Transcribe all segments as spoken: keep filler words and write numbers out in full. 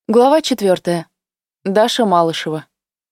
Глава четвертая. Даша Малышева.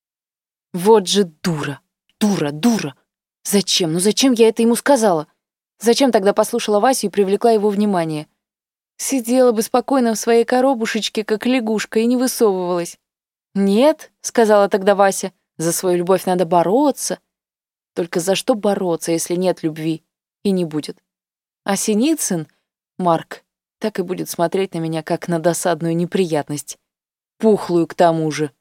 Вот же дура, дура, дура. Зачем? Ну зачем я это ему сказала? Зачем тогда послушала Васю и привлекла его внимание? Сидела бы спокойно в своей коробушечке, как лягушка, и не высовывалась. «Нет», — сказала тогда Вася, — «за свою любовь надо бороться». Только за что бороться, если нет любви? И не будет. А Синицын, Марк, так и будет смотреть на меня, как на досадную неприятность. Пухлую к тому же.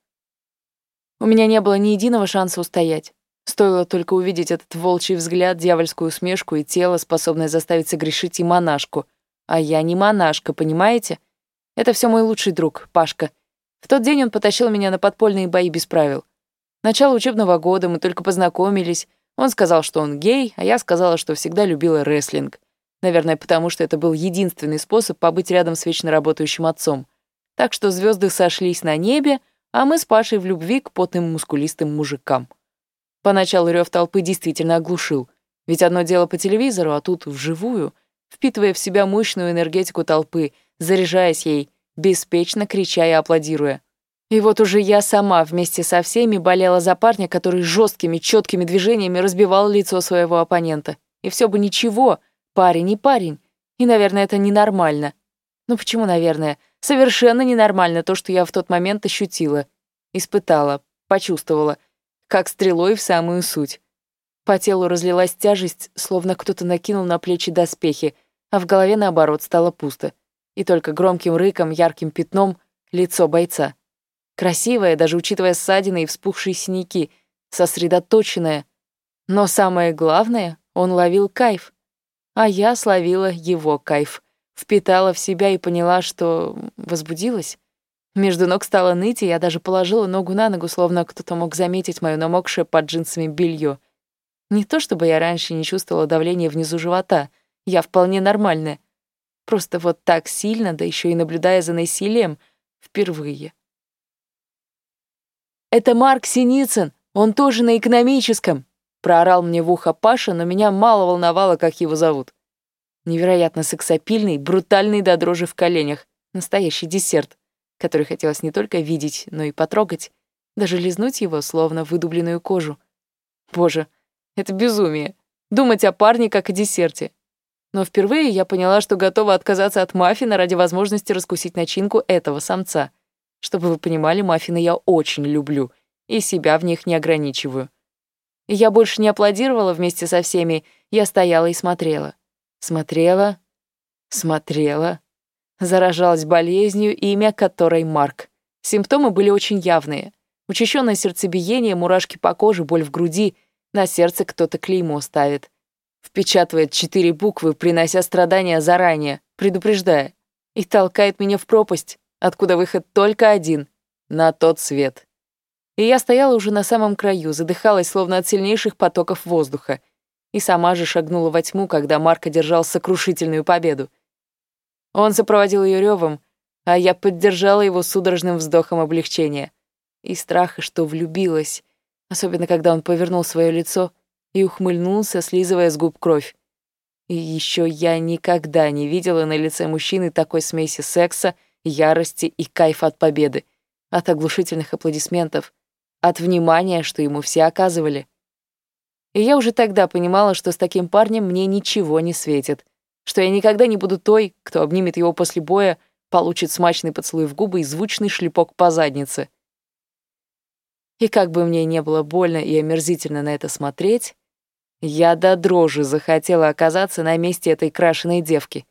У меня не было ни единого шанса устоять. Стоило только увидеть этот волчий взгляд, дьявольскую усмешку и тело, способное заставить согрешить и монашку. А я не монашка, понимаете? Это все мой лучший друг, Пашка. В тот день он потащил меня на подпольные бои без правил. Начало учебного года, мы только познакомились. Он сказал, что он гей, а я сказала, что всегда любила рестлинг. Наверное, потому что это был единственный способ побыть рядом с вечно работающим отцом. Так что звезды сошлись на небе, а мы с Пашей в любви к потным мускулистым мужикам. Поначалу рев толпы действительно оглушил, ведь одно дело по телевизору, а тут вживую, впитывая в себя мощную энергетику толпы, заряжаясь ей, беспечно крича и аплодируя. И вот уже я сама вместе со всеми болела за парня, который жесткими, четкими движениями разбивал лицо своего оппонента. И все бы ничего, парень и парень. И, наверное, это ненормально. Ну почему, наверное? Совершенно ненормально то, что я в тот момент ощутила, испытала, почувствовала, как стрелой в самую суть. По телу разлилась тяжесть, словно кто-то накинул на плечи доспехи, а в голове, наоборот, стало пусто. И только громким рыком, ярким пятном — лицо бойца. Красивое, даже учитывая ссадины и вспухшие синяки, сосредоточенное. Но самое главное, он ловил кайф. А я словила его кайф. Впитала в себя и поняла, что возбудилась. Между ног стало ныть, и я даже положила ногу на ногу, словно кто-то мог заметить моё намокшее под джинсами белье. Не то чтобы я раньше не чувствовала давления внизу живота, я вполне нормальная. Просто вот так сильно, да еще и наблюдая за насилием, впервые. «Это Марк Синицын, он тоже на экономическом!» проорал мне в ухо Паша, но меня мало волновало, как его зовут. Невероятно сексапильный, брутальный до дрожи в коленях. Настоящий десерт, который хотелось не только видеть, но и потрогать. Даже лизнуть его, словно выдубленную кожу. Боже, это безумие. Думать о парне, как о десерте. Но впервые я поняла, что готова отказаться от маффина ради возможности раскусить начинку этого самца. Чтобы вы понимали, маффины я очень люблю, и себя в них не ограничиваю. И я больше не аплодировала вместе со всеми, я стояла и смотрела. Смотрела, смотрела. Заражалась болезнью, имя которой Марк. Симптомы были очень явные. Учащенное сердцебиение, мурашки по коже, боль в груди. На сердце кто-то клеймо ставит. Впечатывает четыре буквы, принося страдания заранее, предупреждая. И толкает меня в пропасть, откуда выход только один — на тот свет. И я стояла уже на самом краю, задыхалась, словно от сильнейших потоков воздуха. И сама же шагнула во тьму, когда Марк одержал сокрушительную победу. Он сопроводил ее ревом, а я поддержала его судорожным вздохом облегчения и страха, что влюбилась, особенно когда он повернул свое лицо и ухмыльнулся, слизывая с губ кровь. И еще я никогда не видела на лице мужчины такой смеси секса, ярости и кайфа от победы, от оглушительных аплодисментов, от внимания, что ему все оказывали. И я уже тогда понимала, что с таким парнем мне ничего не светит, что я никогда не буду той, кто обнимет его после боя, получит смачный поцелуй в губы и звучный шлепок по заднице. И как бы мне не было больно и омерзительно на это смотреть, я до дрожи захотела оказаться на месте этой крашеной девки.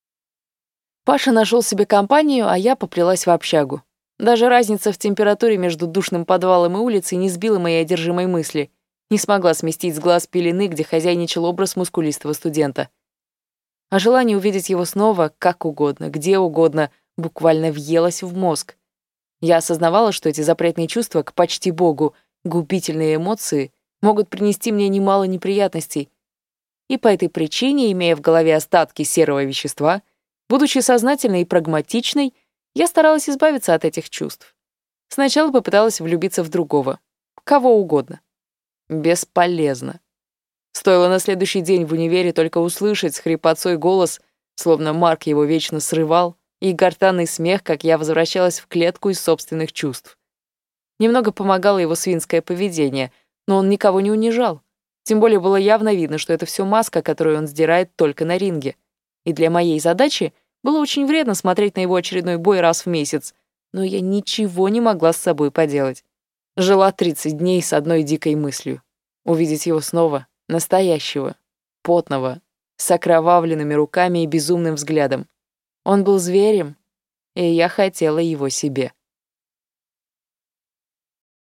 Паша нашел себе компанию, а я поплелась в общагу. Даже разница в температуре между душным подвалом и улицей не сбила моей одержимой мысли, не смогла сместить с глаз пелены, где хозяйничал образ мускулистого студента. А желание увидеть его снова, как угодно, где угодно, буквально въелось в мозг. Я осознавала, что эти запретные чувства к почти Богу, губительные эмоции, могут принести мне немало неприятностей. И по этой причине, имея в голове остатки серого вещества, будучи сознательной и прагматичной, я старалась избавиться от этих чувств. Сначала попыталась влюбиться в другого, кого угодно. Бесполезно. Стоило на следующий день в универе только услышать с хрипотцой голос, словно Марк его вечно срывал, и гортанный смех, как я возвращалась в клетку из собственных чувств. Немного помогало его свинское поведение, но он никого не унижал. Тем более было явно видно, что это все маска, которую он сдирает только на ринге. И для моей задачи было очень вредно смотреть на его очередной бой раз в месяц, но я ничего не могла с собой поделать. Жила тридцать дней с одной дикой мыслью — увидеть его снова, настоящего, потного, с окровавленными руками и безумным взглядом. Он был зверем, и я хотела его себе.